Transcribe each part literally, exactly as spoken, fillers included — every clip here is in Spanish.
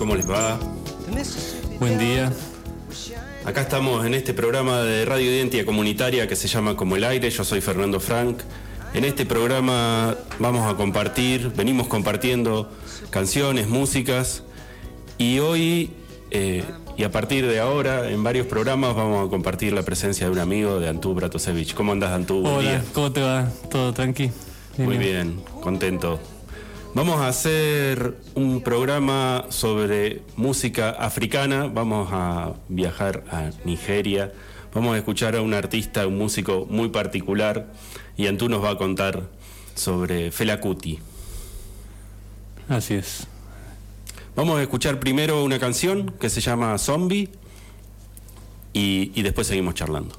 ¿cómo les va? Buen día. Acá estamos en este programa de Radio Identidad Comunitaria que se llama Como el Aire. Yo soy Fernando Frank. En este programa vamos a compartir, venimos compartiendo canciones, músicas, y hoy eh, y a partir de ahora en varios programas vamos a compartir la presencia de un amigo, de Antú Bratusevich. ¿Cómo andás, Antú? Buen Hola, día. ¿cómo te va? ¿Todo tranqui? Bien, Muy bien, contento. Vamos a hacer un programa sobre música africana. Vamos a viajar a Nigeria. Vamos a escuchar a un artista, un músico muy particular, y Antú nos va a contar sobre Fela Kuti. Así es. Vamos a escuchar primero una canción que se llama Zombie y, y después seguimos charlando.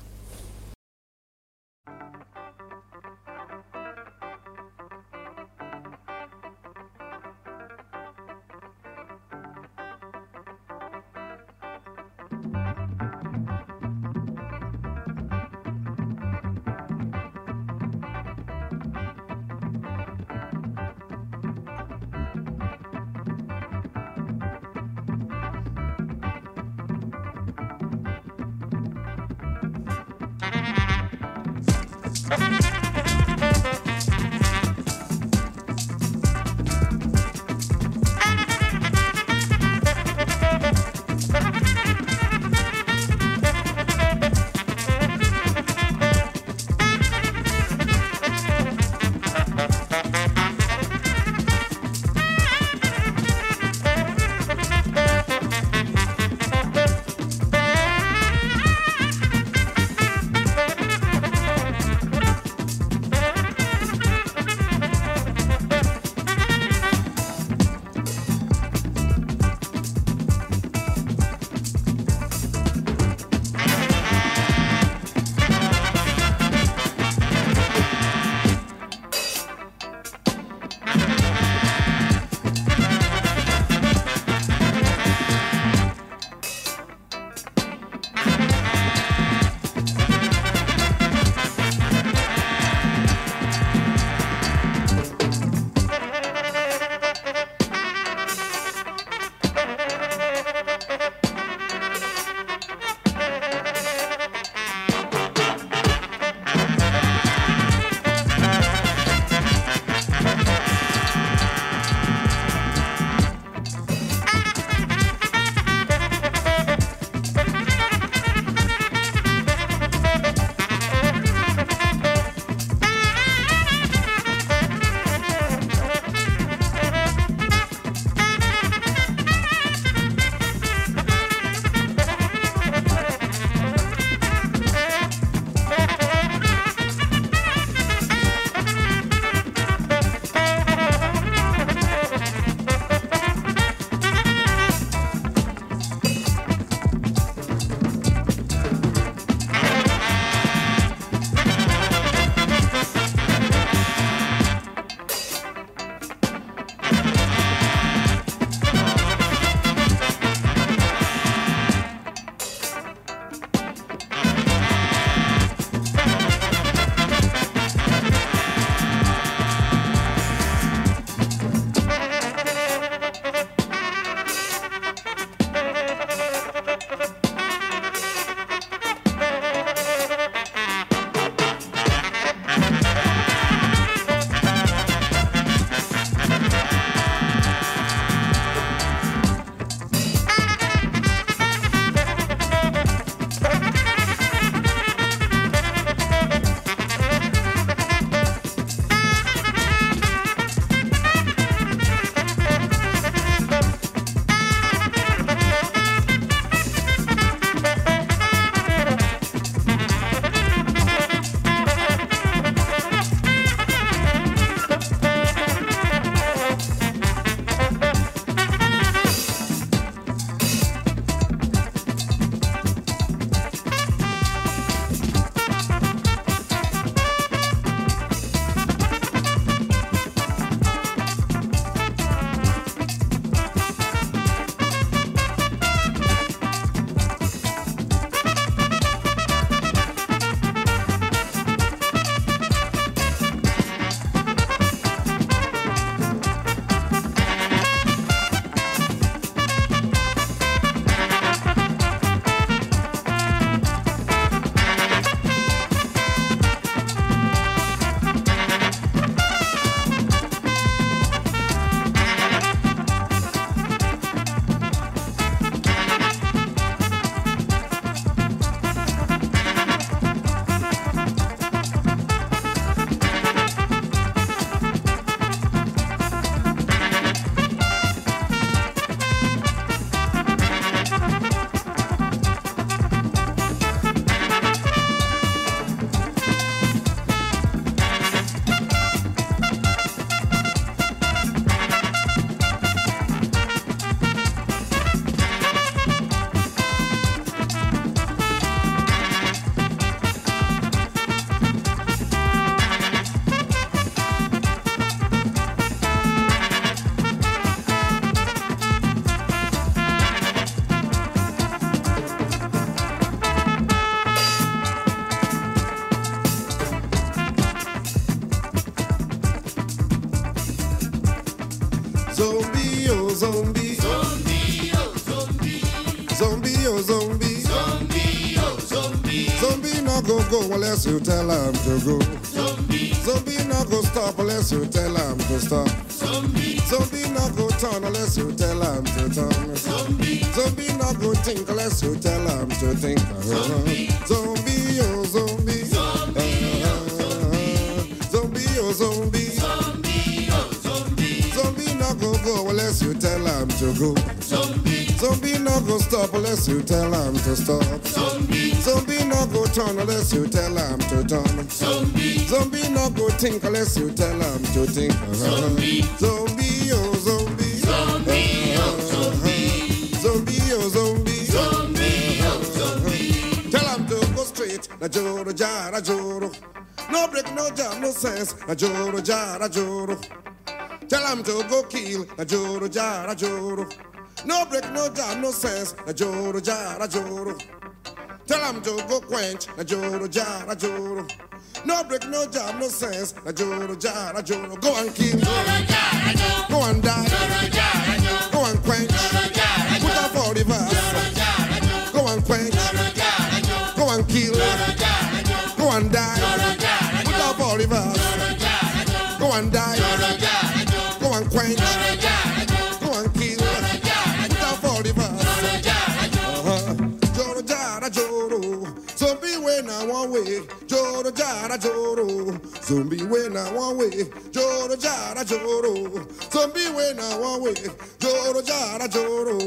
not go go unless you tell him to go. Zombie, zombie not go stop unless you tell him to stop. Zombie, zombie not go turn unless you tell him to turn. Zombie, zombie not go think unless you tell him to think. Zombie, zombie oh zombie, zombie oh zombie, oh zombie, zombie oh zombie, zombie not go go unless you tell him to go. Zombie, zombie not go stop unless you tell him to stop. Zombie, zombie not go turn unless you tell him to turn. Zombie, zombie not go think unless you tell him to think. Zombie, zombie oh zombie, zombie oh zombie, zombie oh zombie, zombie oh zombie. Tell him to go straight, na joro jara joro. No break, no jam, no sense, na joro jara joro. Tell him to go kill, na joro jara joro. No break, no jam, no sense, na joro jara joro. Tell him to go quench, na joro jara joro. No break, no jam, no sense, na joro jara joro. Go and kill, joro jara joro. Go and die, joro jara joro. Go and quench, joro jara joro. Put up for the verse, joro jara joro. Go and quench, joro jara joro. Go and kill, joro jara joro. Go and die, joro jara joro. Put up for the verse, joro jara joro. Go and die, joro jara joro. Go and quench, joro jara joro. Go and kill, joro jara joro. Put up for the verse, joro jara joro. Joro jara joro. Zombie when I one way, joro jara joro. Zombie when I one way, joro jara joro. Zombie when I one way, joro jara joro.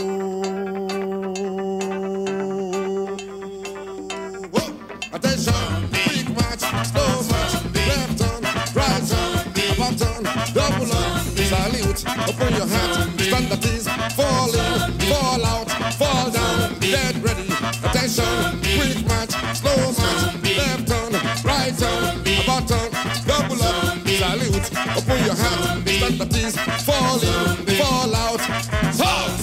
Whoa. Attention, big match, slow match, left on, right on, button, double up, salute, open your hat, stand at ease, fall in, fall out, fall down, dead ready. Attention, quick match, slow match, left on, right on, button, double up, salute, open your hat, stand at ease, fall in, fall out, halt!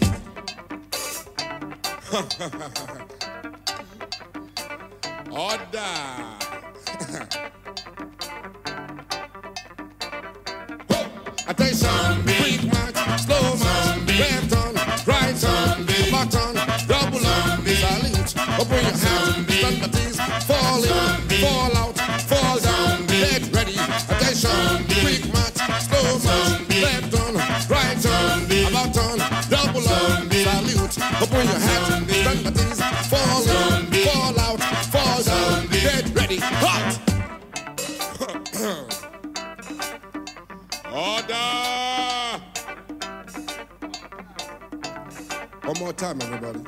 Order! Attention, quick match, slow match, left on, right on, button, double up, salute, open your hat, stand at ease, fall in, fall out, fall down, get ready. Attention, quick match, slow match, left on, right on, button, double up, salute, open your hat, stand at ease, fall in, fall out, fall down, get ready. Hot! Order! One more time, everybody.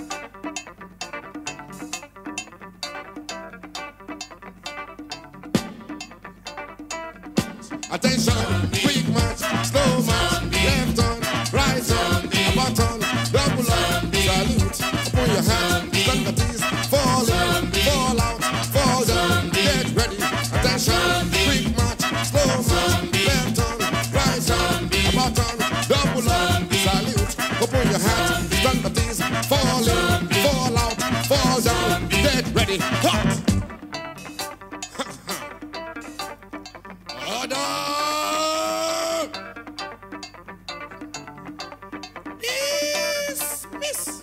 Attention, quick march, slow march, left on, right on, button, double up, salute, open your hat, stand at ease, fall in, fall out, fall down, get ready. Attention, quick march, slow march, left on, right on, button, double up, salute, open your hat, stand at ease, fall in, fall out, fall down, get ready. Hot! Order! Yes, miss.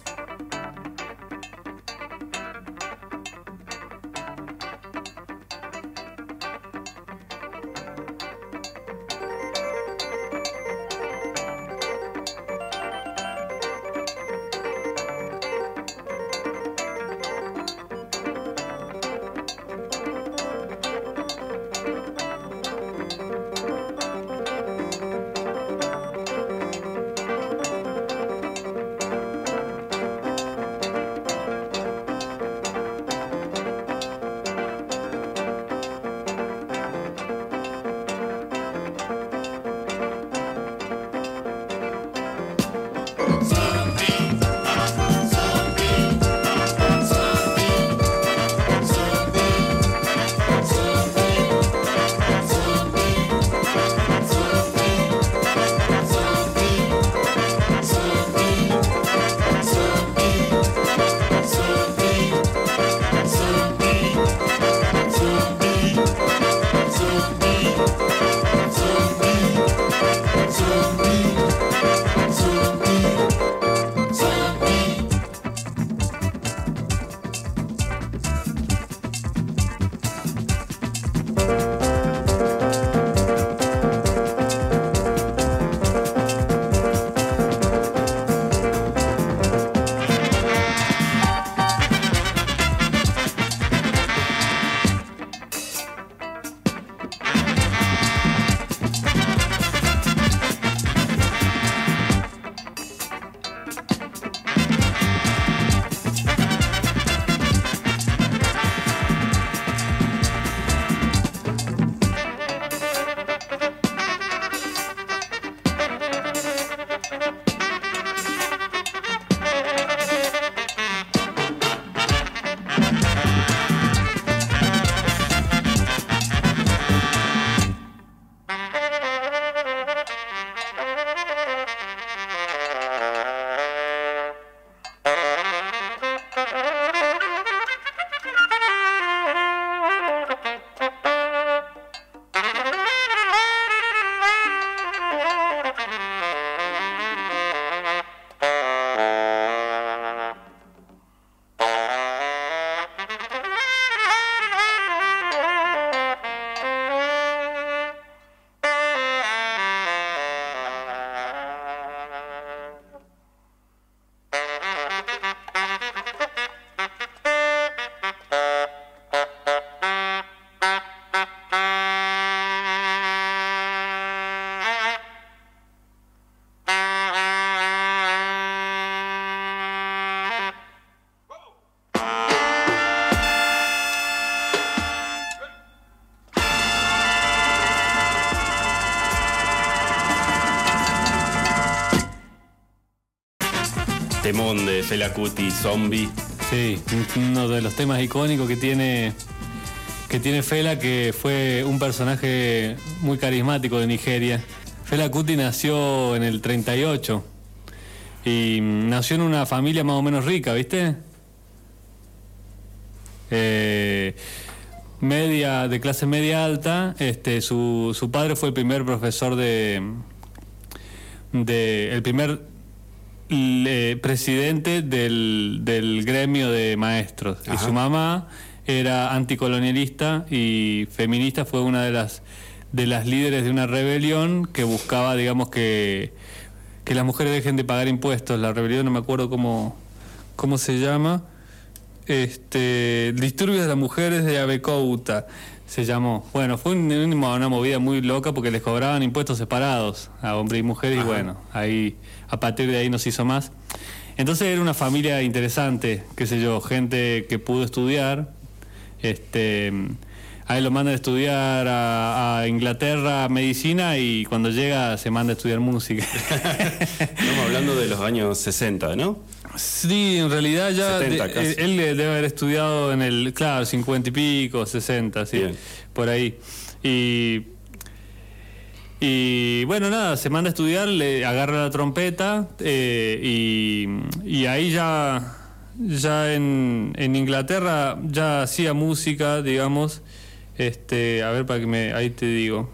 de Fela Kuti, Zombie. Sí, uno de los temas icónicos que tiene que tiene Fela, que fue un personaje muy carismático de Nigeria. Fela Kuti nació en el treinta y ocho y nació en una familia más o menos rica, ¿viste? Eh, media, de clase media alta. Este, su, su padre fue el primer profesor de, de el primer le, presidente del, del gremio de maestros. Ajá. Y su mamá era anticolonialista y feminista, fue una de las de las líderes de una rebelión que buscaba, digamos, que que las mujeres dejen de pagar impuestos. La rebelión, no me acuerdo cómo cómo se llama. Este, Disturbios de las Mujeres de Abekouta se llamó. Bueno, fue un, una movida muy loca porque les cobraban impuestos separados a hombres y mujeres. Ajá. Y bueno, ahí a partir de ahí no se hizo más. Entonces era una familia interesante, qué sé yo, gente que pudo estudiar. Este, a él lo mandan a estudiar a, a Inglaterra medicina y cuando llega se manda a estudiar música. Estamos hablando de los años sesenta, ¿no? Sí, en realidad ya setenta, de, él debe haber estudiado en el, claro, cincuenta y pico, sesenta, sí, bien, por ahí. Y, y bueno, nada, se manda a estudiar, le agarra la trompeta eh, y, y ahí ya, ya en, en Inglaterra ya hacía música, digamos. Este, a ver, para que me, ahí te digo.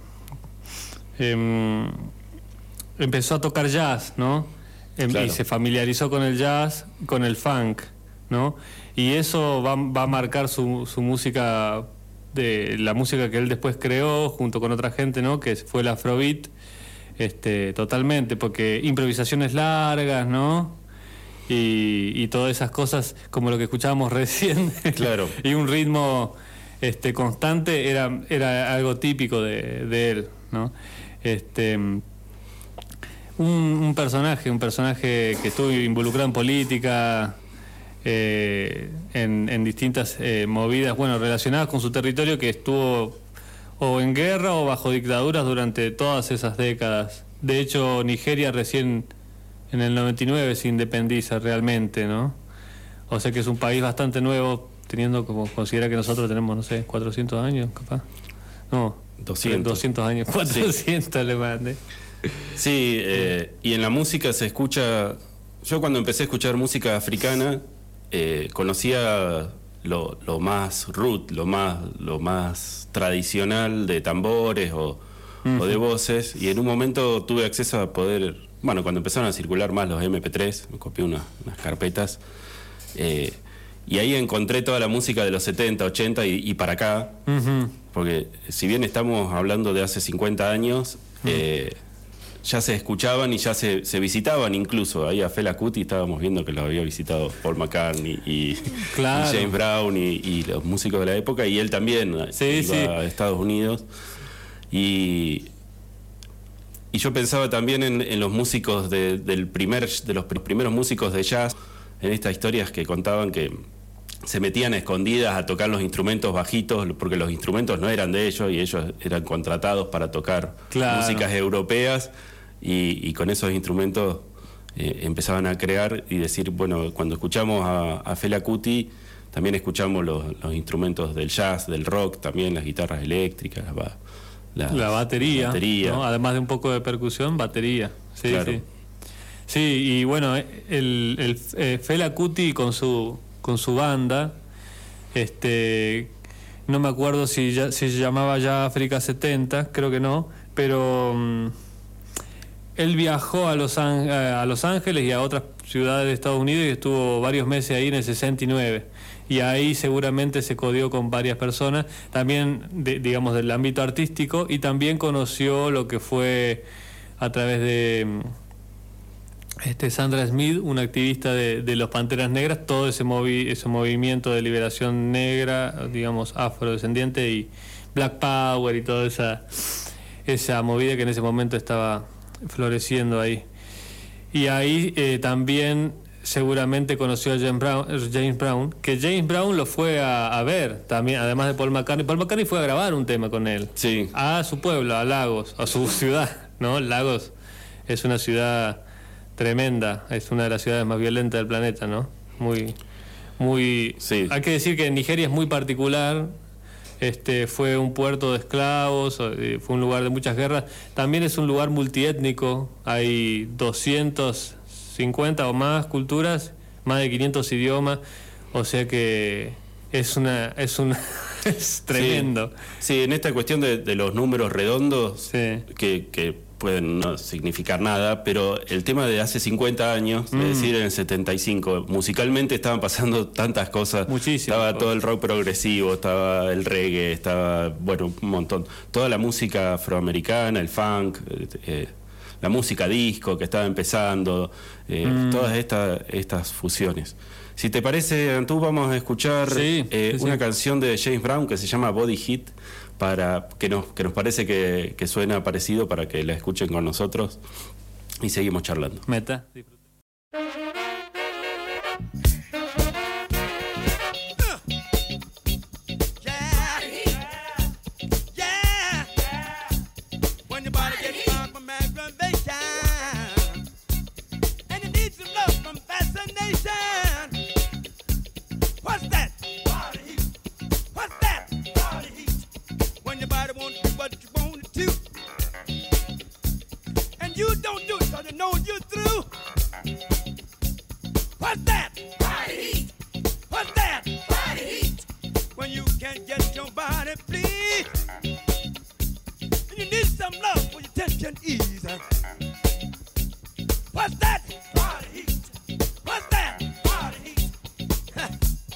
Eh, empezó a tocar jazz, ¿no? Claro. Y se familiarizó con el jazz, con el funk, ¿no? Y eso va, va a marcar su, su música, de la música que él después creó junto con otra gente, ¿no? Que fue el Afrobeat, este, totalmente, porque improvisaciones largas, ¿no? Y, y todas esas cosas como lo que escuchábamos recién. Claro. Y un ritmo este, constante era, era algo típico de, de él, ¿no? Este... Un, un personaje, un personaje que estuvo involucrado en política, eh, en, en distintas eh, movidas, bueno, relacionadas con su territorio, que estuvo o en guerra o bajo dictaduras durante todas esas décadas. De hecho, Nigeria recién en el noventa y nueve se independiza realmente, ¿no? O sea que es un país bastante nuevo, teniendo como considera que nosotros tenemos, no sé, cuatrocientos años, capaz. No, doscientos. doscientos años, cuatrocientos le mandé. Sí, eh, y en la música se escucha... Yo cuando empecé a escuchar música africana, eh, conocía lo, lo más root, lo más, lo más tradicional de tambores o, uh-huh. o de voces, y en un momento tuve acceso a poder... Bueno, cuando empezaron a circular más los eme pe tres, me copié una, unas carpetas, eh, y ahí encontré toda la música de los setenta, ochenta y, y para acá, uh-huh. porque si bien estamos hablando de hace cincuenta años... Uh-huh. eh, ya se escuchaban y ya se, se visitaban incluso. Ahí a Fela Kuti estábamos viendo que lo había visitado Paul McCartney y, claro. y James Brown y, y los músicos de la época, y él también sí, iba sí. a Estados Unidos. Y, y yo pensaba también en, en los músicos de, del primer, de los primeros músicos de jazz, en estas historias que contaban que se metían a escondidas a tocar los instrumentos bajitos, porque los instrumentos no eran de ellos y ellos eran contratados para tocar claro. músicas europeas, y, y con esos instrumentos eh, empezaban a crear y decir, bueno, cuando escuchamos a, a Fela Kuti también escuchamos los, los instrumentos del jazz, del rock, también las guitarras eléctricas, la, la, la batería, la batería. ¿no? Además de un poco de percusión, batería. Sí, claro. sí. Sí, y bueno, el, el eh, Fela Kuti con su con su banda, este, no me acuerdo si, ya, si se llamaba ya África setenta, creo que no, pero um, él viajó a Los, a Los Ángeles y a otras ciudades de Estados Unidos y estuvo varios meses ahí en el sesenta y nueve, y ahí seguramente se codió con varias personas, también de, digamos del ámbito artístico, y también conoció lo que fue a través de... Este, Sandra Smith, una activista de, de los Panteras Negras, todo ese, movi, ese movimiento de liberación negra, digamos, afrodescendiente, y Black Power y toda esa, esa movida que en ese momento estaba floreciendo ahí. Y ahí eh, también seguramente conoció a James Brown, James Brown, que James Brown lo fue a, a ver también, además de Paul McCartney. Paul McCartney fue a grabar un tema con él. Sí. A su pueblo, a Lagos, a su ciudad, ¿no? Lagos es una ciudad tremenda, es una de las ciudades más violentas del planeta, ¿no? Muy, muy. Sí. Hay que decir que Nigeria es muy particular. Este, fue un puerto de esclavos, fue un lugar de muchas guerras. También es un lugar multiétnico, hay doscientas cincuenta o más culturas, más de quinientos idiomas, o sea que es una es una es tremendo. Sí, sí, en esta cuestión de, de los números redondos, sí. que, que pueden no significar nada, pero el tema de hace cincuenta años, Mm. es decir, en el setenta y cinco, musicalmente estaban pasando tantas cosas. Muchísimo. Estaba todo el rock progresivo, estaba el reggae, estaba, bueno, un montón. Toda la música afroamericana, el funk, eh, eh, la música disco que estaba empezando, eh, Mm. todas estas estas fusiones. Si te parece, Antú, vamos a escuchar Sí, eh, sí, una sí. canción de James Brown que se llama Body Hit, para que nos, que nos parece que, que suena parecido, para que la escuchen con nosotros y seguimos charlando. Meta. You don't do it 'cause you know you're through. What's that? Body heat. What's that? Body heat. When you can't get your body please, and you need some love for your tension ease. What's that? Body heat. What's that? Body heat. Huh.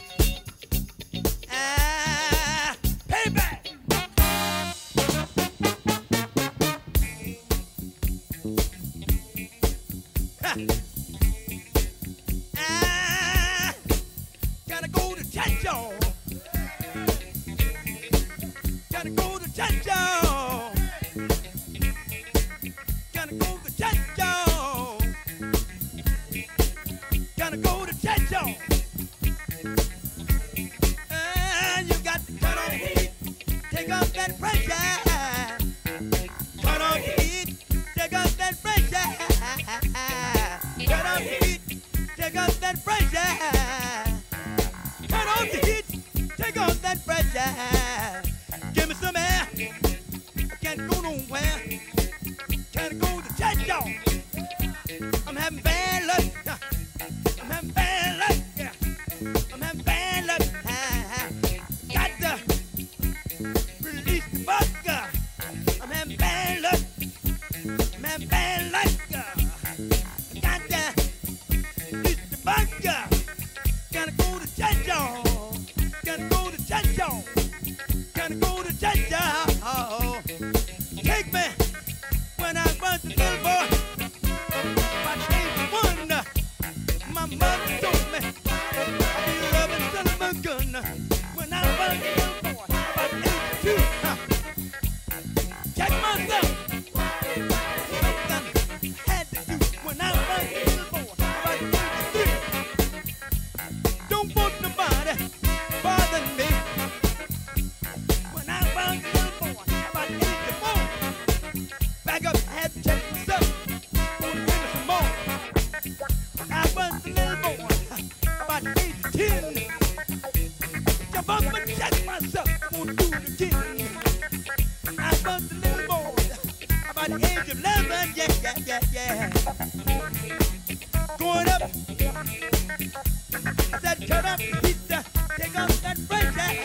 Ah, payback. Ah, gotta go to church, y'all. Gotta go to church, y'all. Gotta go to church, y'all. Gotta go to church, y'all. Ah, you got to cut off the heat, take off that pressure. Cut off the heat, take off that pressure. Cut off the heat, take off that pressure. Cut off the heat, take off that pressure. Give me some air, I can't go nowhere. Can't go to church, y'all. I'm having bad luck. I'm having bad luck. Yeah. I'm having bad luck. Got to release the bug. I'm having bad luck. I'm having bad luck. Got to release the bug. Gotta go to church, y'all. Gotta go to church, y'all. Gotta go to church, y'all. Take me when I was a little boy. My age one, my mother told me I'd be loving Sullivan gun. When I was a little boy, about age two, huh? Check myself. Something I had to do when I was a little boy, about age three. Don't want nobody bothering me. When I was a little boy, about age four. Back up, I had to check myself. Gonna give me some more. I was a little boy, about age ten. Jump up and check myself. I'm gonna do it again. I was a little boy, about the age of eleven. Yeah, yeah, yeah, yeah. Going up. I said, cut up the heat, uh, take off that pressure.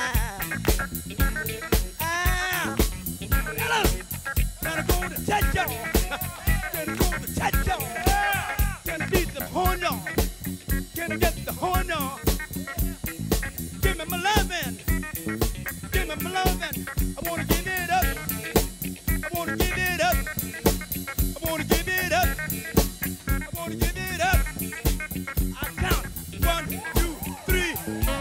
Ah, hello. Gotta go to church, y'all. Gotta go to church, y'all. Gotta beat the horn, y'all. Gotta get the horn, y'all. Give me my lovin'. Give me my lovin'. I wanna give it up. I wanna give it up. I wanna give it up. I wanna give it up. I count one, two, three.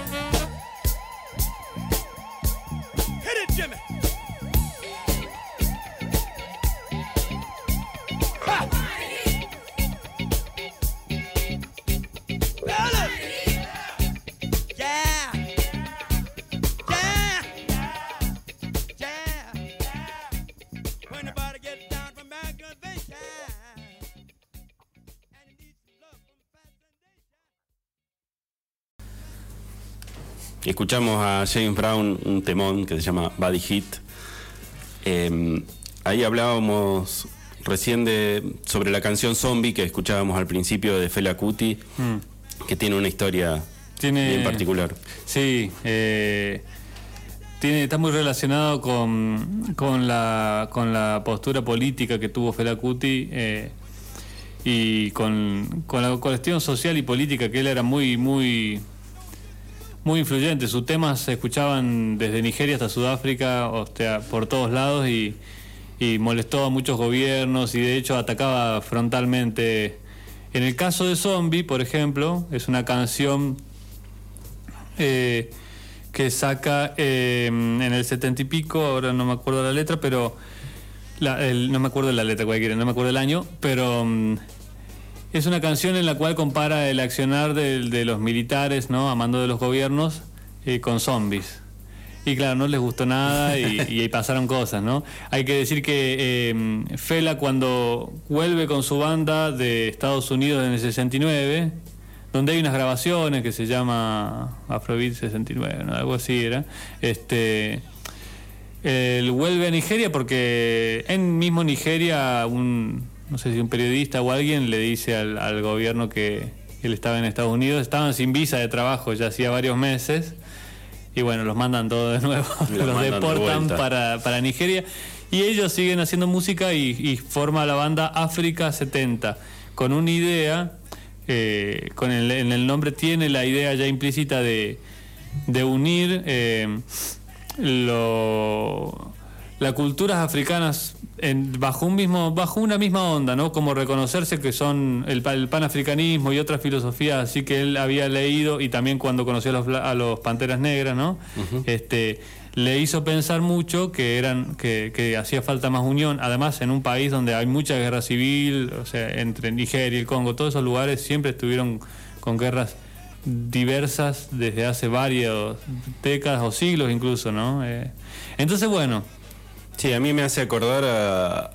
Hit it, Jimmy. Ha! Fellas. Yeah. Yeah. Yeah. When the body gets down from aggravation. escuchamos a James Brown un temón que se llama Body Heat. Eh, ahí hablábamos recién de, sobre la canción Zombie que escuchábamos al principio de Fela Kuti, mm. que tiene una historia tiene, bien particular. Sí, eh, tiene, está muy relacionado con, con, la, con la postura política que tuvo Fela Kuti eh, y con, con la cuestión social y política, que él era muy, muy, muy influyente. Sus temas se escuchaban desde Nigeria hasta Sudáfrica, o sea, por todos lados, y y molestó a muchos gobiernos y de hecho atacaba frontalmente. En el caso de Zombie, por ejemplo, es una canción eh, que saca eh, en el setenta y pico, ahora no me acuerdo la letra, pero la, el, no me acuerdo la letra cualquiera, no me acuerdo el año, pero um, es una canción en la cual compara el accionar de, de los militares, ¿no?, a mando de los gobiernos, eh, con zombies. Y claro, no les gustó nada y, y ahí pasaron cosas, ¿no? Hay que decir que eh, Fela, cuando vuelve con su banda de Estados Unidos en el sesenta y nueve, donde hay unas grabaciones que se llama Afrobeat sesenta y nueve, ¿no?, algo así era, este, él vuelve a Nigeria porque en mismo Nigeria, un, no sé si un periodista o alguien le dice al, al gobierno que él estaba en Estados Unidos, estaban sin visa de trabajo ya hacía varios meses. Y bueno, los mandan todos de nuevo, los, los deportan de para, para Nigeria. Y ellos siguen haciendo música y, y forma la banda África setenta, con una idea, eh, con el, en el nombre tiene la idea ya implícita de, de unir eh, lo, las culturas africanas en, bajo un mismo bajo una misma onda, ¿no? Como reconocerse que son el, el panafricanismo y otras filosofías así que él había leído, y también cuando conoció a los, a los Panteras Negras, ¿no? Uh-huh. Este, le hizo pensar mucho que eran que, que hacía falta más unión, además en un país donde hay mucha guerra civil, o sea, entre Nigeria y el Congo, todos esos lugares siempre estuvieron con guerras diversas desde hace varias décadas o siglos incluso, ¿no? Eh, entonces, bueno. Sí, a mí me hace acordar a,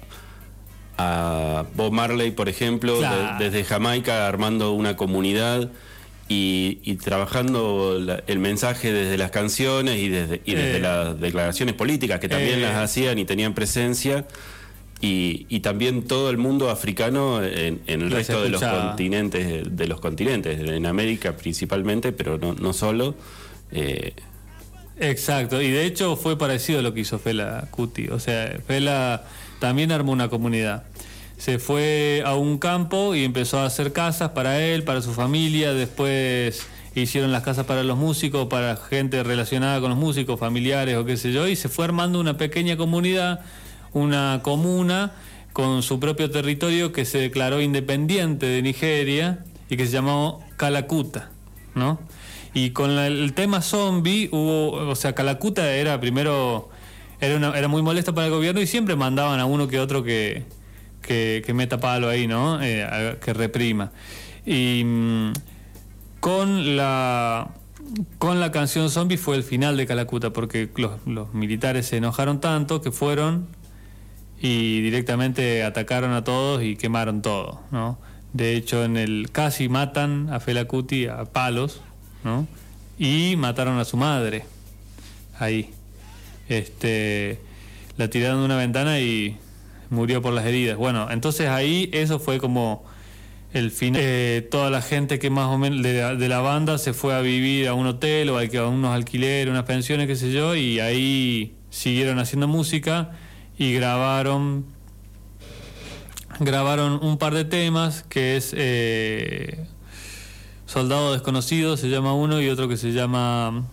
a Bob Marley, por ejemplo, claro. de, desde Jamaica armando una comunidad y, y trabajando la, el mensaje desde las canciones y desde, y desde eh, las declaraciones políticas, que también eh, las hacían y tenían presencia, y, y también todo el mundo africano en, en el resto de los continentes, de los continentes, en América principalmente, pero no, no solo. Eh, Exacto, y de hecho fue parecido a lo que hizo Fela Kuti. O sea, Fela también armó una comunidad. Se fue a un campo y empezó a hacer casas para él, para su familia. Después hicieron las casas para los músicos, para gente relacionada con los músicos, familiares o qué sé yo. Y se fue armando una pequeña comunidad, una comuna con su propio territorio que se declaró independiente de Nigeria y que se llamó Kalakuta, ¿no? Y con la, el tema Zombie hubo, o sea, Kalakuta era primero, era, una, era muy molesta para el gobierno y siempre mandaban a uno que otro que, que, que meta palo ahí, ¿no? Eh, a, que reprima. Y mmm, con la con la canción Zombie fue el final de Kalakuta, porque los, los militares se enojaron tanto que fueron y directamente atacaron a todos y quemaron todo, ¿no? De hecho, en el casi matan a Fela Kuti a palos, ¿no? Y mataron a su madre ahí, este, la tiraron de una ventana y murió por las heridas. Bueno, entonces ahí eso fue como el final. Eh, toda la gente que más o menos de la, de la banda se fue a vivir a un hotel o a unos alquileres, unas pensiones, qué sé yo, y ahí siguieron haciendo música y grabaron grabaron un par de temas que es eh, Soldado Desconocido se llama uno, y otro que se llama,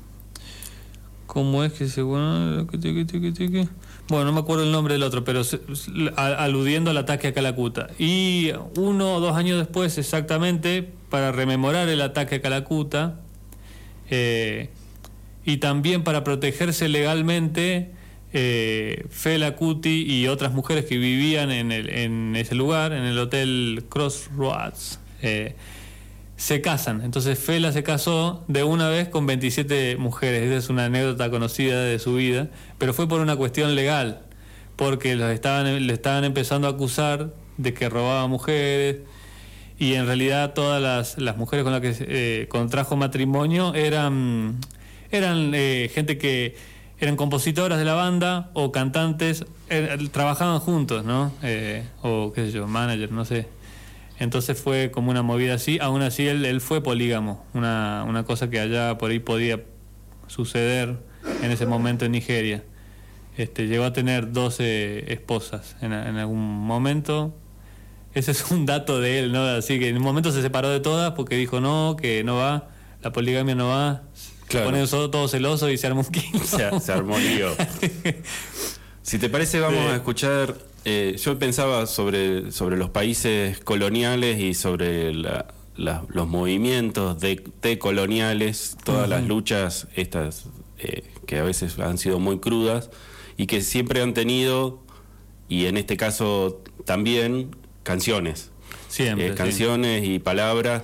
¿cómo es que se bueno? Bueno, no me acuerdo el nombre del otro, pero se, aludiendo al ataque a Kalakuta. Y uno o dos años después, exactamente, para rememorar el ataque a Kalakuta, eh, y también para protegerse legalmente, eh, Fela Kuti y otras mujeres que vivían en, el, en ese lugar, en el hotel Crossroads, eh, se casan. Entonces Fela se casó de una vez con veintisiete mujeres. Esa es una anécdota conocida de su vida, pero fue por una cuestión legal, porque los estaban, le estaban empezando a acusar de que robaba mujeres, y en realidad todas las, las mujeres con las que eh, contrajo matrimonio eran, eran eh, gente que eran compositoras de la banda o cantantes, eh, trabajaban juntos, ¿no? Eh, o qué sé yo, manager, no sé. Entonces fue como una movida así. Aún así él, él fue polígamo, una, una cosa que allá por ahí podía suceder en ese momento en Nigeria. Este, llegó a tener doce esposas en, en algún momento. Ese es un dato de él, ¿no? Así que en un momento se separó de todas porque dijo no, que no va, la poligamia no va. Claro. Se pone todo, todo celoso y se armó un quilombo. Se, se armó lío. Si te parece, vamos sí. a escuchar. Eh, yo pensaba sobre, sobre los países coloniales y sobre la, la, los movimientos de, de coloniales, todas uh-huh. las luchas estas eh, que a veces han sido muy crudas y que siempre han tenido, y en este caso también, canciones. Siempre. Eh, canciones sí. y palabras.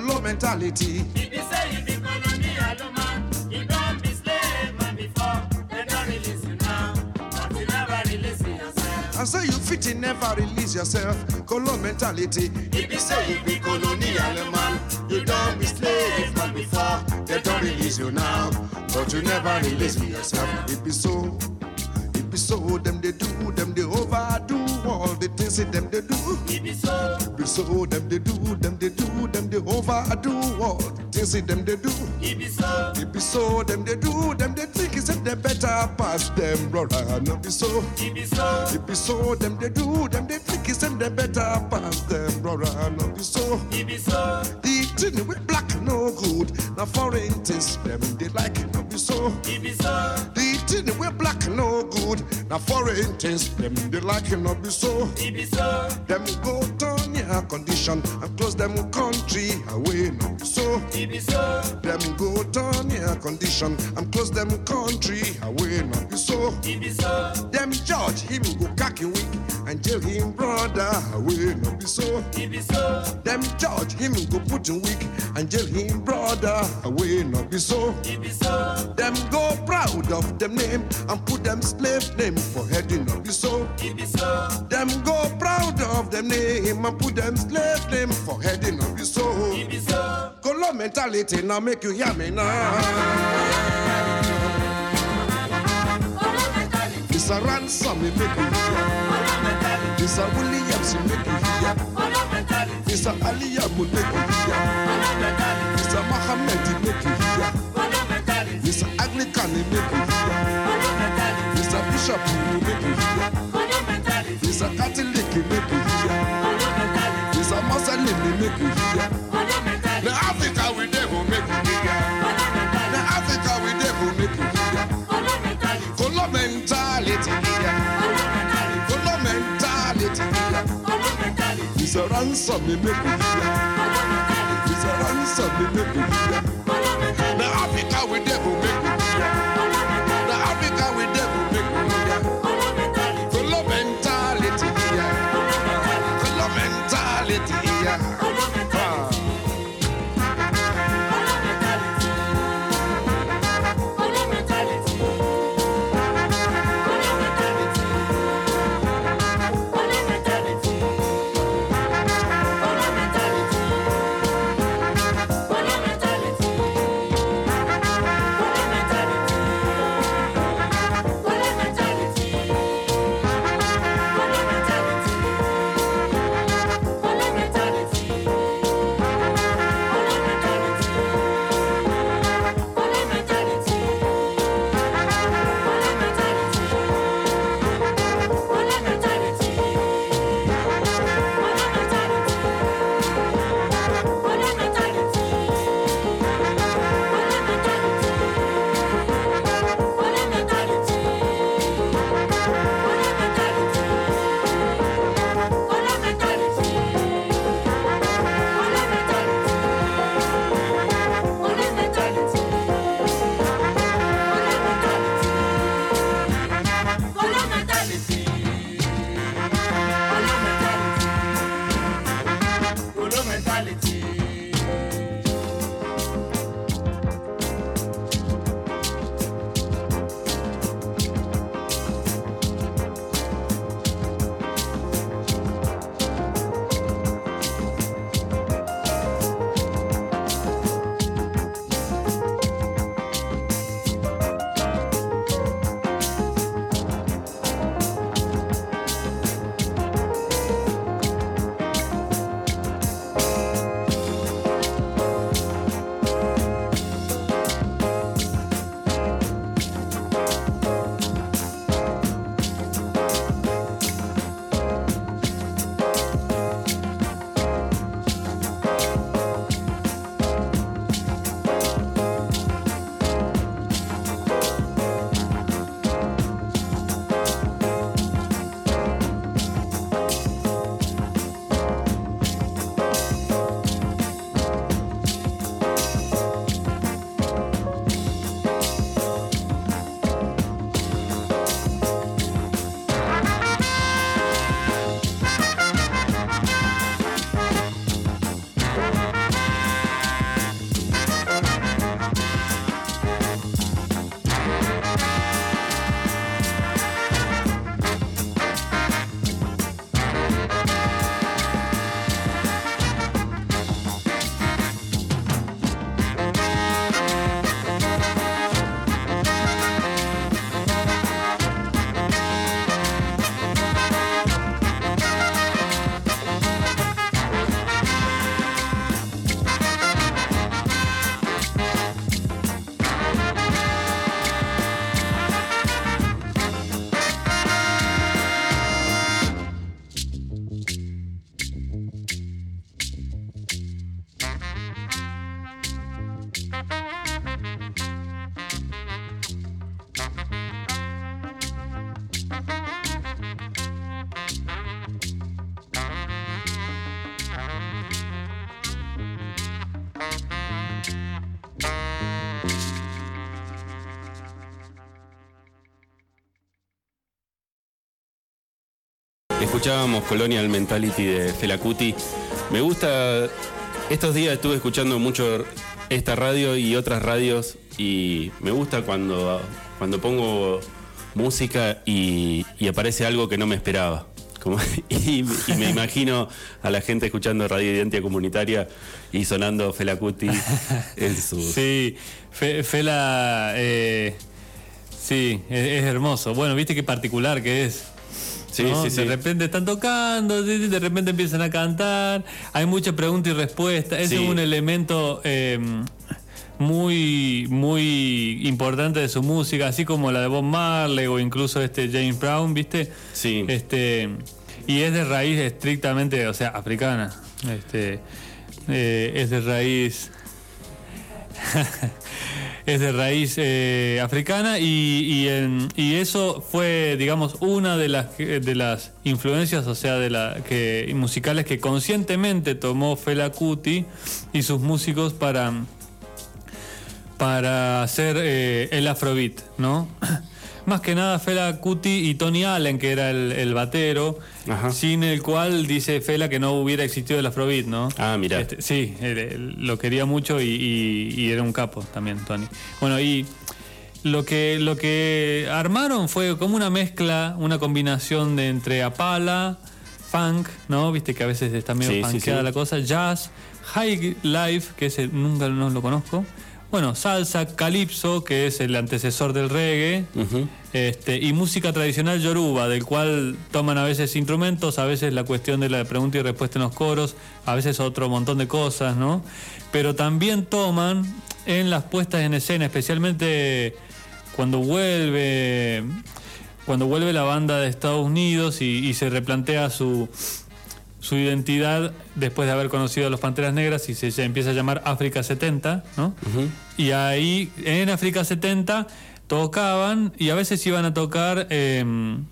Colo mentality. If you say you be colonial man, you don't be slave man before. They don't release you now, but you never release yourself. I say you fit in, never release yourself. Colo mentality. If you say you be colonial man, you don't be slave man before. They don't release you now, but you never release yourself. It be so, it be so. Them they do, them they overdo all the things that them they do. It be so, It be so. Them they do, them they do, them they overdo all the things that them they do. it be so, It be so. Them they do, them they think is that they better pass them, brother. No be so. it be so, It be so. Them they do, them they think is that they better pass them, brother. No be so. it be so, The thing with black no good. Now foreign things them they like it no be so. it be so, The thing with black no good. Now foreign things them they like it no be so. it be so, Them go turn your condition and close them country away no be so. it be so, Them go turn your condition and close them country away no be so. it be so, Them judge him go cocky weak and jail him brother away no be so. it be so, Them judge him go put him weak and jail him brother away no be so. it be so, Them go proud of them name and put them slave name for head no be so. it be so, Them go proud of them name and put them slave name for head no be so. it be so. Color mentality now make you hear me now. It's a ransom me make you hear. It's a Williams me make you hear. It's a Aliyah me make you hear. It's a Muhammad me make you hear. It's a Anglican me make you hear. It's a Bishop me make you hear. It's a Catholic me make you hear. It's a Muslim me make you hear. The Africa we there will make you hear. The Africa we there will make you hear. Color mentality here. Color mentality here. It's a ransom me make you hear. It's a ransom me make you hear. The Africa we there will make you hear. The Africa we there will make you hear. Color mentality here. Color mentality here. Ah. Mentality. Escuchábamos Colonial Mentality de Fela Kuti. Me gusta, estos días estuve escuchando mucho esta radio y otras radios y me gusta cuando, cuando pongo música y, y aparece algo que no me esperaba. Como, y, y me imagino a la gente escuchando Radio Identidad Comunitaria y sonando Fela Kuti en su... Sí, Fe, Fela, eh, sí, es, es hermoso. Bueno, viste qué particular que es. Sí, ¿no? sí, sí. De repente están tocando, de repente empiezan a cantar, hay mucha pregunta y respuesta. Ese Sí. es un elemento eh, muy, muy importante de su música, así como la de Bob Marley o incluso este James Brown, ¿viste? Sí. Este, y es de raíz estrictamente, o sea, africana. Este, eh, es de raíz. Es de raíz eh, africana y, y, en, y eso fue, digamos, una de las de las influencias, o sea, de la que musicales que conscientemente tomó Fela Kuti y sus músicos para para hacer eh, el afrobeat, ¿no? Más que nada Fela Kuti y Tony Allen, que era el, el batero, Ajá. sin el cual dice Fela que no hubiera existido el afrobeat, ¿no? Ah, mirá. Este, sí, él, él lo quería mucho y, y, y era un capo también, Tony. Bueno, y lo que, lo que armaron fue como una mezcla, una combinación de entre apala, funk, ¿no? Viste que a veces está medio Sí, sí, funkeada sí. la cosa, jazz, high life, que ese nunca no lo conozco. Bueno, salsa, calipso, que es el antecesor del reggae, Ujú. este, y música tradicional yoruba, del cual toman a veces instrumentos, a veces la cuestión de la pregunta y respuesta en los coros, a veces otro montón de cosas, ¿no? Pero también toman en las puestas en escena, especialmente cuando vuelve, cuando vuelve la banda de Estados Unidos y, y se replantea su su identidad después de haber conocido a los Panteras Negras y se, se empieza a llamar África setenta, ¿no? Ujú. Y ahí, en África setenta, tocaban y a veces iban a tocar eh,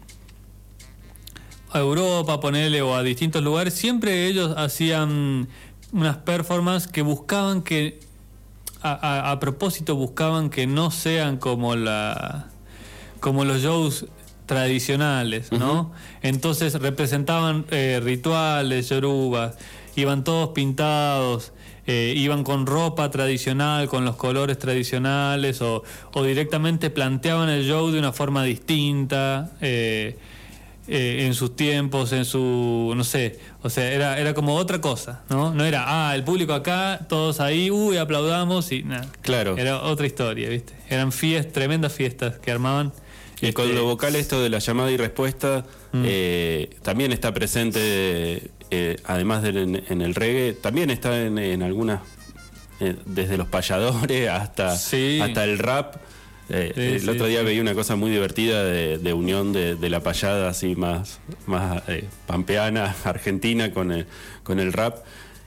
a Europa, ponerle, o a distintos lugares. Siempre ellos hacían unas performances que buscaban que, a, a, a propósito, buscaban que no sean como la como los shows tradicionales, ¿no? Uh-huh. Entonces representaban eh, rituales yorubas, iban todos pintados, eh, iban con ropa tradicional, con los colores tradicionales, o, o directamente planteaban el show de una forma distinta, eh, eh, en sus tiempos, en su, no sé, o sea, era, era como otra cosa, ¿no? No era, ah, el público acá, todos ahí, uy, aplaudamos, y nada. Claro. Era otra historia, ¿viste? Eran fiestas, tremendas fiestas que armaban. Y Este, con lo vocal esto de la llamada y respuesta Mm. eh, también está presente, eh, además del en, en el reggae, también está en, en algunas, eh, desde los payadores hasta, Sí. hasta el rap. Eh, Sí, el sí, otro día sí. veía una cosa muy divertida de, de unión de, de la payada así más, más eh, pampeana, argentina con el, con el rap.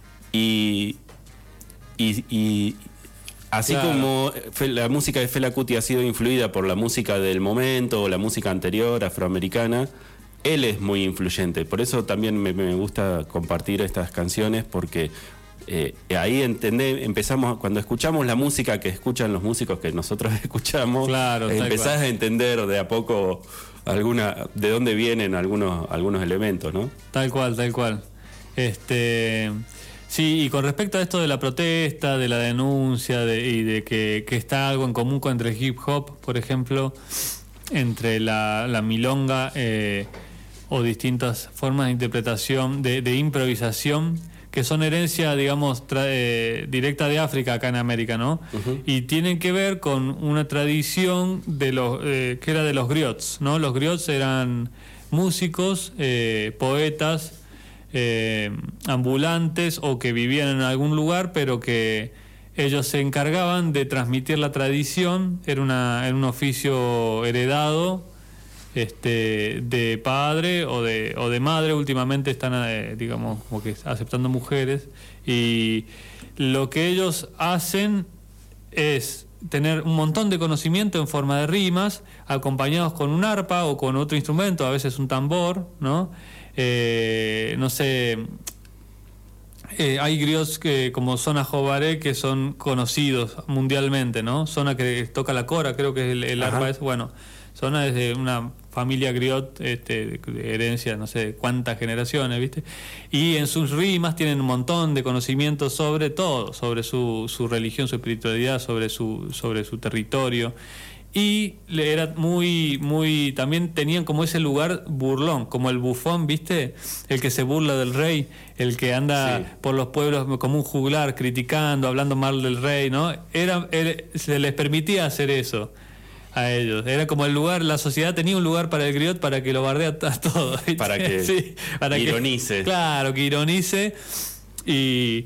Y, y, y así Claro. como Fe- la música de Fela Kuti ha sido influida por la música del momento o la música anterior, afroamericana, él es muy influyente. Por eso también me, me gusta compartir estas canciones, porque eh, ahí entendé, empezamos, cuando escuchamos la música que escuchan los músicos que nosotros escuchamos, Claro, tal empezás cual. a entender de a poco alguna, de dónde vienen algunos, algunos elementos, ¿no? Tal cual, tal cual. Este, sí, y con respecto a esto de la protesta, de la denuncia, de, y de que, que está algo en común con entre el hip hop, por ejemplo, entre la, la milonga eh, o distintas formas de interpretación, de, de improvisación, que son herencia, digamos, tra- eh, directa de África acá en América, ¿no? Ujú. Y tienen que ver con una tradición de los eh, que era de los griots, ¿no? Los griots eran músicos, eh, poetas, eh, ambulantes o que vivían en algún lugar, pero que ellos se encargaban de transmitir la tradición. Era una era un oficio heredado, este, de padre o de o de madre. Últimamente están, eh, digamos, como que aceptando mujeres, y lo que ellos hacen es tener un montón de conocimiento en forma de rimas, acompañados con un arpa o con otro instrumento, a veces un tambor, ¿no? Eh, no sé, eh, hay griots que, como Sona Jobaré, que son conocidos mundialmente, ¿no? Sona, que toca la cora, creo que es el, el Ajá. arpa es, bueno, Sona es de una familia griot, este, de herencia, no sé cuántas generaciones, ¿viste? Y en sus rimas tienen un montón de conocimientos sobre todo, sobre su, su religión, su espiritualidad, sobre su, sobre su territorio. Y le era muy, muy, también tenían como ese lugar burlón, como el bufón, ¿viste? El que se burla del rey, el que anda Sí. por los pueblos como un juglar, criticando, hablando mal del rey, ¿no? Era, era- se les permitía hacer eso a ellos. Era como el lugar, la sociedad tenía un lugar para el griot para que lo bardea a todo. ¿viste? Para que Sí, para que- ironice. claro, que ironice y...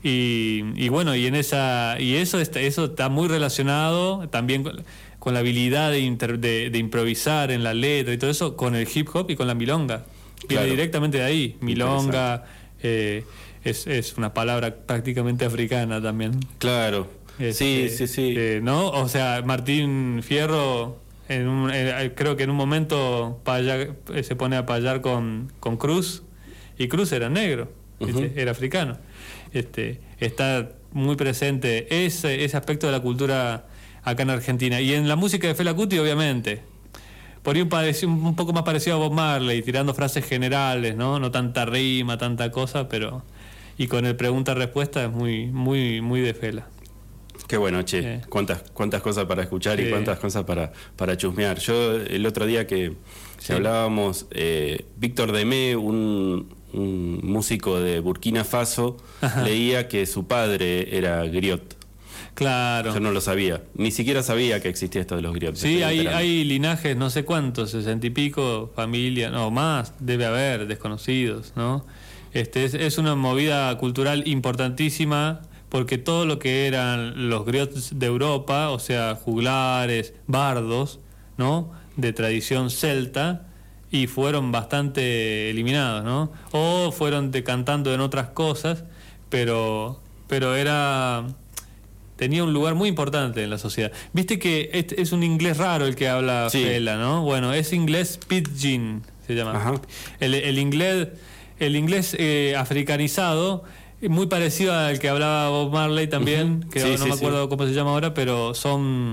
Y, y bueno, y en esa y eso está, eso está muy relacionado también con, con la habilidad de, inter- de, de improvisar en la letra y todo eso, con el hip hop y con la milonga. Viene Claro. directamente de ahí. Milonga eh, es, es una palabra prácticamente africana también. Claro. Este, sí, sí, sí. eh, ¿no? O sea, Martín Fierro, en un- eh, creo que en un momento paya- eh, se pone a payar con, con Cruz, y Cruz era negro, ¿viste? Ujú. Era africano. Este, está muy presente ese, ese aspecto de la cultura acá en Argentina. Y en la música de Fela Kuti, obviamente. Por ahí un, pareci- un poco más parecido a Bob Marley, tirando frases generales, ¿no? No tanta rima, tanta cosa, pero... Y con el pregunta-respuesta es muy, muy, muy de Fela. Qué bueno, che. Eh. Cuántas, cuántas cosas para escuchar Sí. y cuántas cosas para, para chusmear. Yo, el otro día que, que Sí. hablábamos, eh, Víctor Demé, un, un músico de Burkina Faso, Ajá. leía que su padre era griot. Claro. Yo no lo sabía. Ni siquiera sabía que existía esto de los griots. Sí, Estoy hay, enterando. hay linajes, no sé cuántos, sesenta y pico, familia, no, más, debe haber, desconocidos, ¿no? Este, es, es una movida cultural importantísima, porque todo lo que eran los griots de Europa, o sea, juglares, bardos, ¿no? De tradición celta, y fueron bastante eliminados, ¿no? O fueron decantando en otras cosas, pero, pero era... tenía un lugar muy importante en la sociedad. Viste que es, es un inglés raro el que habla Sí. Fela, ¿no? Bueno, es inglés pidgin, se llama. Ajá. El, el inglés, el inglés eh, africanizado, muy parecido al que hablaba Bob Marley también, Ujú. que Sí, no sí, me acuerdo sí. cómo se llama ahora, pero son,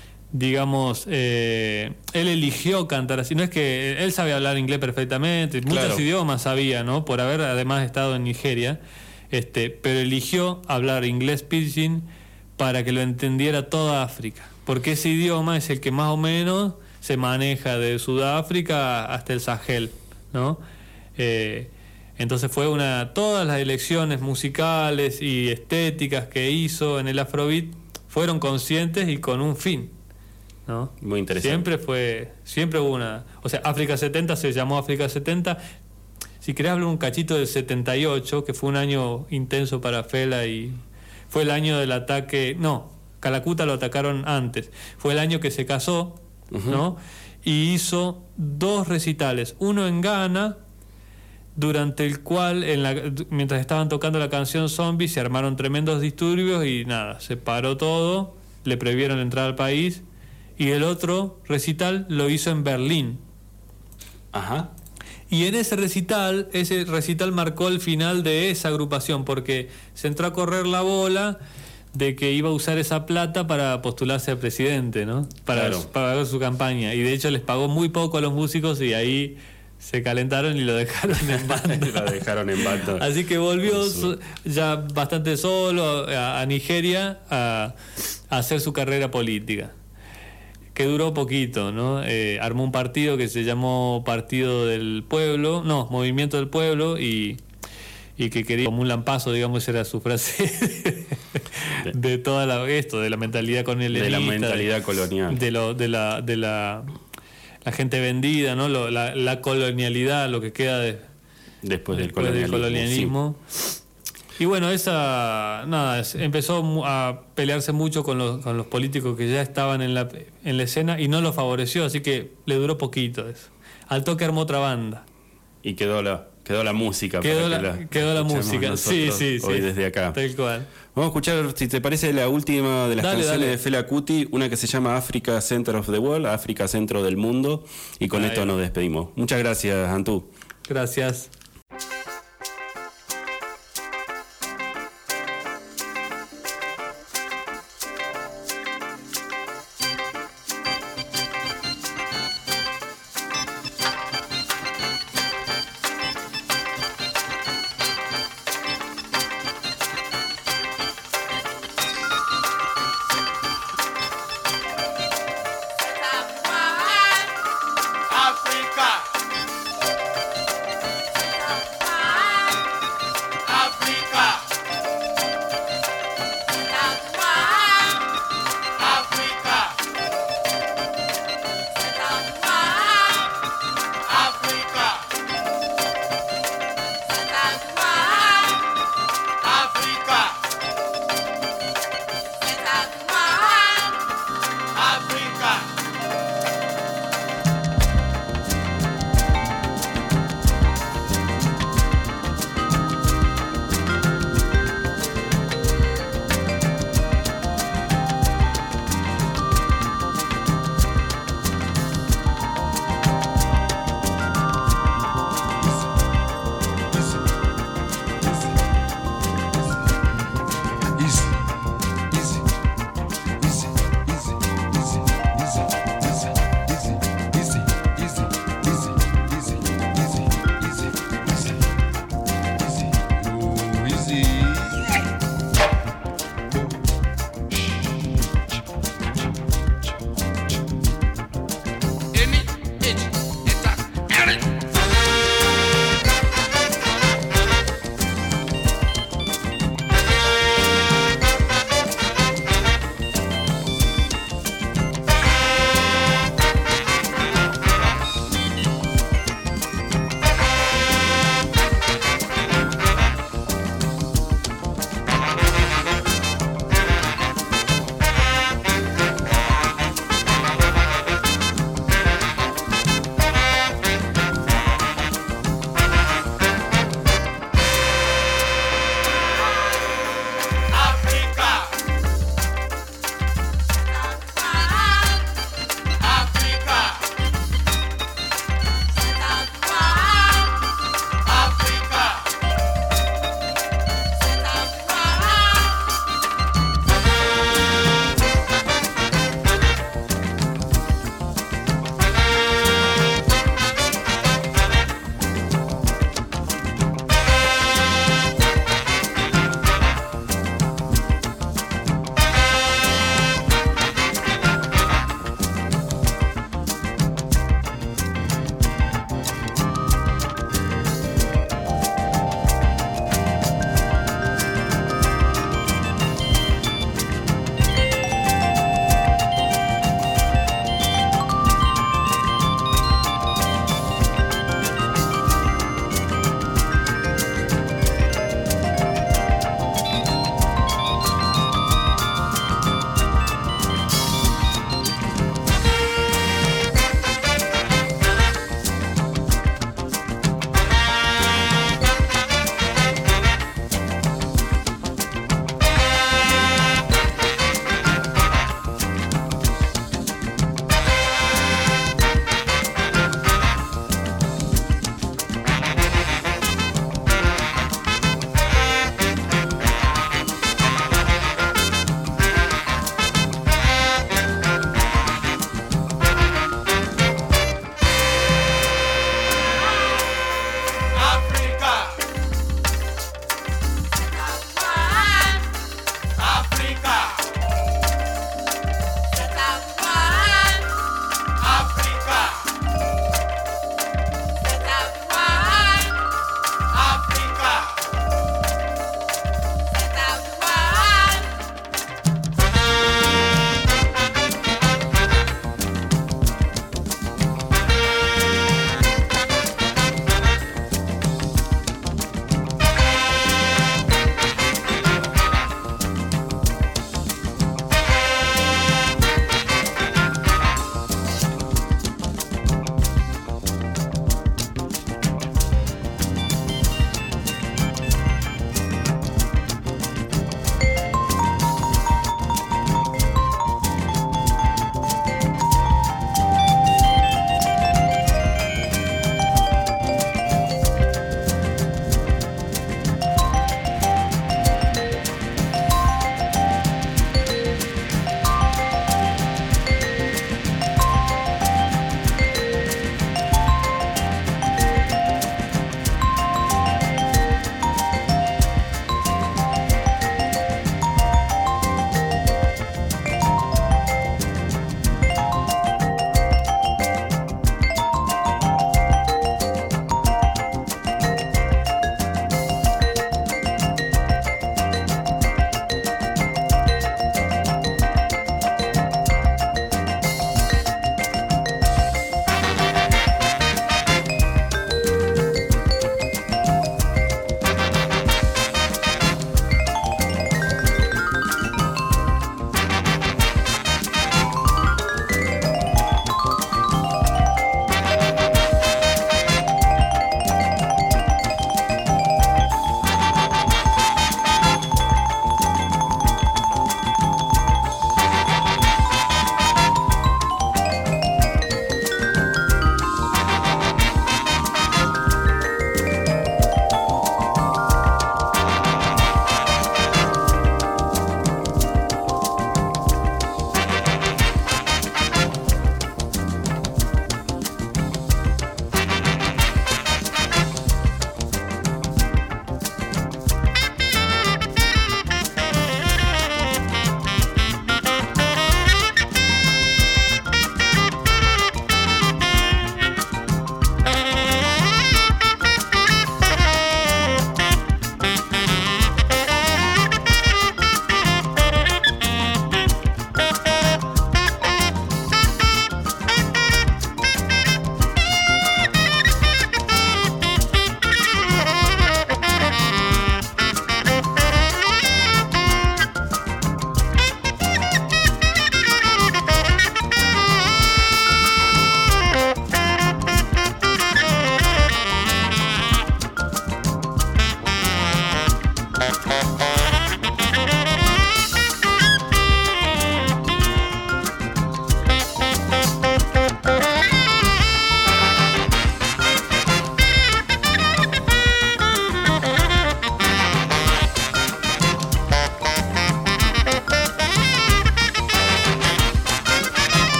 digamos, eh, él eligió cantar así. No es que él sabe hablar inglés perfectamente, muchos Claro. idiomas sabía, ¿no? Por haber además estado en Nigeria, este, pero eligió hablar inglés pidgin para que lo entendiera toda África, porque ese idioma es el que más o menos se maneja de Sudáfrica hasta el Sahel, ¿no? Eh, entonces fue una, todas las elecciones musicales y estéticas que hizo en el Afrobeat fueron conscientes y con un fin, ¿no? Muy interesante. Siempre fue, siempre hubo una, o sea, África setenta se llamó África setenta. Si querés hablar un cachito del setenta y ocho, que fue un año intenso para Fela y fue el año del ataque, no, Calacuta lo atacaron antes, fue el año que se casó, Ujú. ¿no? Y hizo dos recitales, uno en Ghana, durante el cual, en la, mientras estaban tocando la canción Zombie, se armaron tremendos disturbios y nada, se paró todo, le prohibieron entrar al país, y el otro recital lo hizo en Berlín. Ajá. Y en ese recital, ese recital marcó el final de esa agrupación, porque se entró a correr la bola de que iba a usar esa plata para postularse a presidente, ¿no? Para, Claro. para pagar su campaña. Y de hecho les pagó muy poco a los músicos y ahí se calentaron y lo dejaron en banda. Lo dejaron en banda. Así que volvió Con su- so- ya bastante solo a, a Nigeria a, a hacer su carrera política, que duró poquito, ¿no? Eh, armó un partido que se llamó Partido del Pueblo, no, Movimiento del Pueblo, y, y que quería como un lampazo, digamos, esa era su frase de toda la, esto, de la mentalidad colonialista, De la mentalidad colonial. de lo, de la, de la, la gente vendida, ¿no? Lo- la, la colonialidad, lo que queda de, Después del después colonialismo. del colonialismo. Y bueno, esa nada, es- empezó mu- a pelearse mucho con los, con los políticos que ya estaban en la, en la escena y no lo favoreció, así que le duró poquito eso. Al toque armó otra banda. Sí. Y quedó la, quedó la música. Quedó para la, que quedó la escuchemos música. Sí, nosotros sí, sí. Hoy desde acá. Tal cual. Vamos a escuchar, si te parece, la última de las Dale, canciones dale. de Fela Kuti, una que se llama Africa Center of the World, África Centro del Mundo, y con Ahí esto va. nos despedimos. Muchas gracias, Antú. Gracias.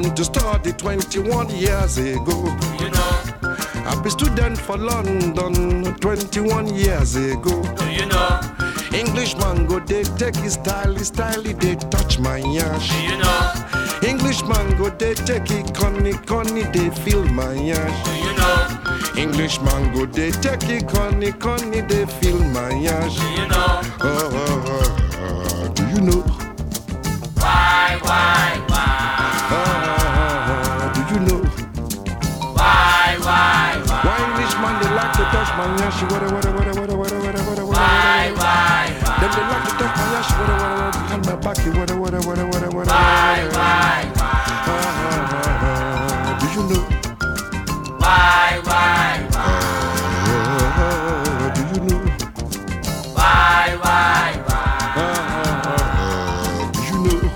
to study twenty-one years ago. Do you know? I be student for London twenty-one years ago. Do you know? Englishman go they take his style, his style they touch my yash. Do you know? Englishman go they take it conny, conny they feel my yash. Do you know? Englishman go they take it conny, conny they feel my yash. Do you know? Oh, oh, oh, oh, do you know? Why, why, why? Ah, do you know? Why, why, why? Why Englishman they like to touch my yash? Wada wada wada wada wada wada wada wada. Why, why, why? Them they like to touch my yash. Wada wada wada behind my back. Wada wada wada wada wada. Why, why, why? Ah, ah, ah, ah, do you know? Why, why, why? Ah, do you know? Why, why, why? Ah, do you know?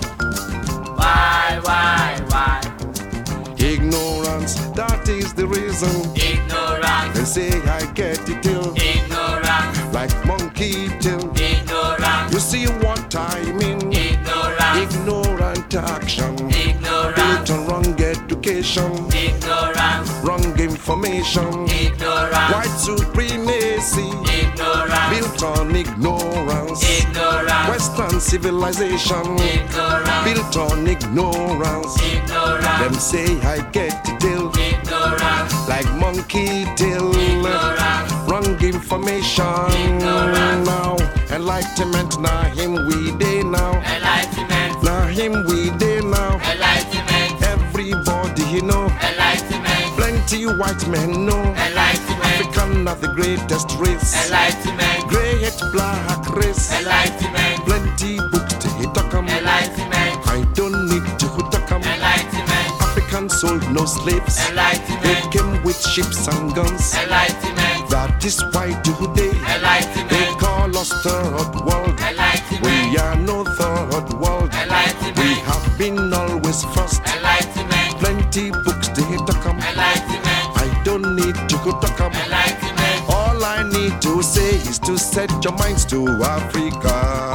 Why, why, why? Ignorance, that is the reason. Ignorance, They say I get it till ignorance, like monkey till. ignorance, You see what I mean? ignorance, Ignorant action, ignorance, built on wrong education, ignorance, wrong information, ignorance, white supremacy, ignorance, built on ignorance, ignorance, Western civilization, ignorance, built on ignorance. Them ignorance, say I get it till ignorance, like monkey till. ignorance, Wrong information Ignorance. now. Enlightenment now him we day now. enlightenment, Now him we day now. enlightenment, Everybody you know. enlightenment, Plenty white men know. enlightenment, African are the greatest race. enlightenment, Great black race. enlightenment, Plenty books to hit come. enlightenment, I don't need to come. enlightenment, Africans sold no slaves. They enlightenment, came with ships and guns. enlightenment, That is why today they enlightenment, call us third world. We enlightenment, are no third world. We enlightenment, have been always first. enlightenment, Plenty books to hit come. enlightenment, I don't need to go to come. enlightenment, All I need to say is to set your minds to Africa.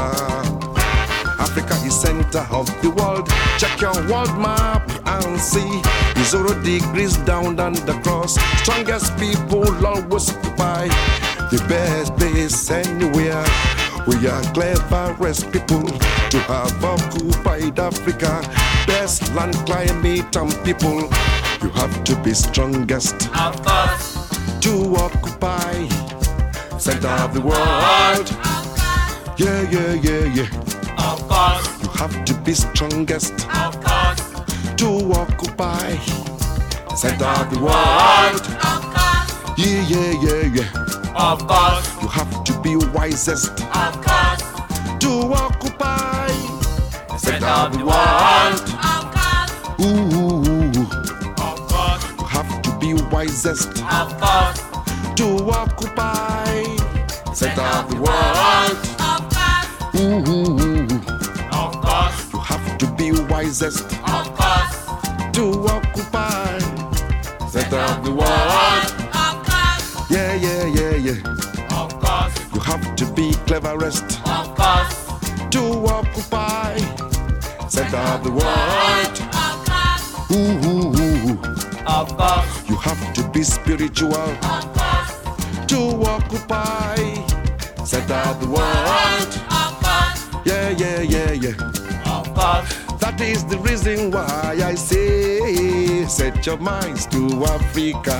Africa is center of the world. Check your world map and see. Zero degrees down and the cross. Strongest people always occupy the best place anywhere. We are cleverest people to have occupied Africa. Best land, climate and people. You have to be strongest of course, to occupy center of the world. Yeah, yeah, yeah, yeah. of course, You have to be strongest of course, to occupy center of the world. of course, Yeah, yeah, yeah, yeah. of course, You have to be wisest of course, to occupy center of the world, world. of course, Ooh, ooh, ooh. of course, You have to be wisest of course, to occupy center of the world. of course, Ooh, ooh, ooh. of course, You have to be wisest of course, to occupy center of the world. of course, Yeah, yeah, yeah, yeah. of course, You have to be cleverest of course, to occupy center of the world. of course, Ooh, ooh, ooh. of course, You have to be spiritual of course, to occupy center of the world. of course, Yeah, yeah, yeah, yeah. of course, That is the reason why I say, set your minds to Africa.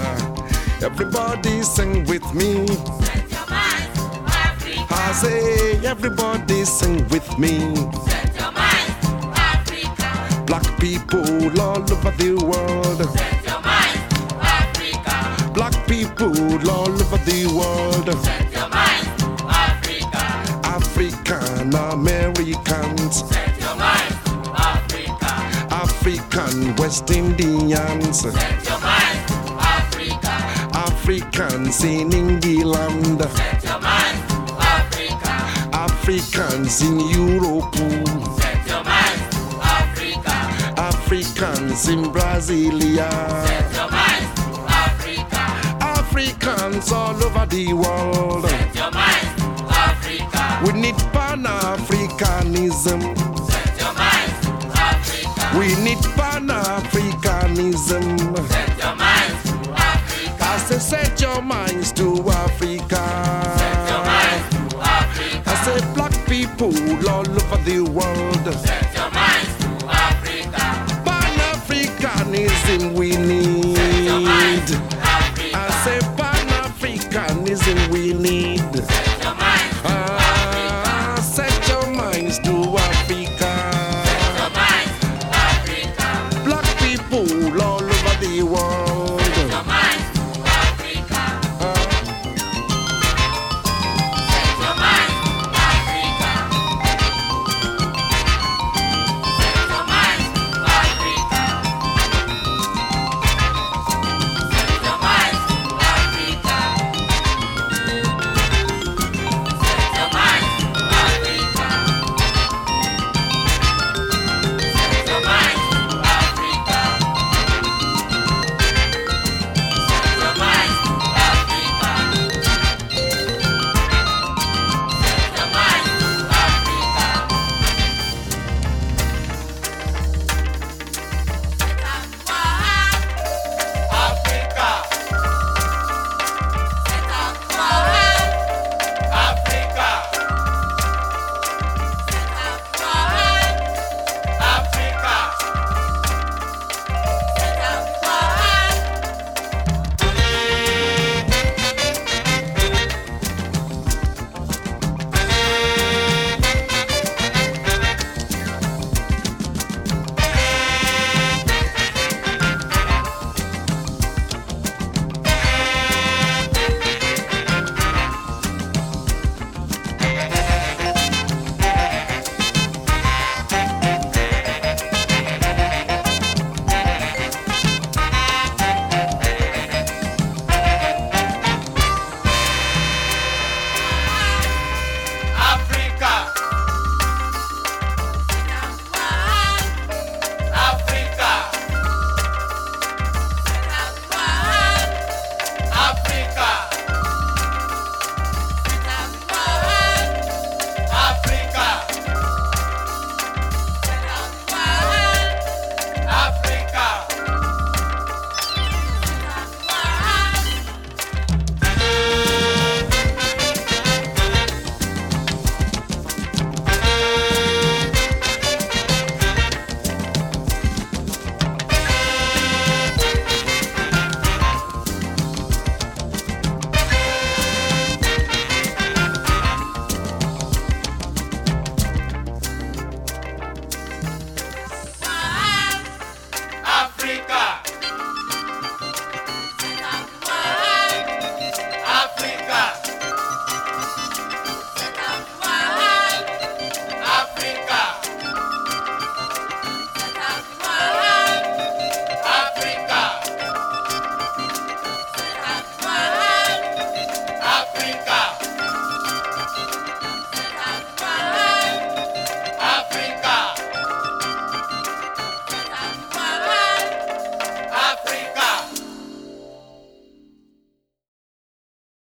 Everybody sing with me. set your mind to Africa, I say, everybody sing with me. set your mind to Africa, Black people all over the world. set your mind to Africa, Black people all over the world. set your mind to Africa, African Americans, set your mind to Africa, African West Indians, set your mind to Africa, Africans in England, set your mind to Africa, Africans in Europe, set your mind to Africa, Africans in Brasilia, set your mind to Africa, Africans all over the world. set your mind to Africa, We need Pan-Africanism. set your mind to Africa, We need Pan Pan-Africanism. Set your minds to Africa. I say set your minds to Africa. Set your minds to Africa. I say black people all over the world. Set your minds to Africa. Pan-Africanism we need. Set your minds to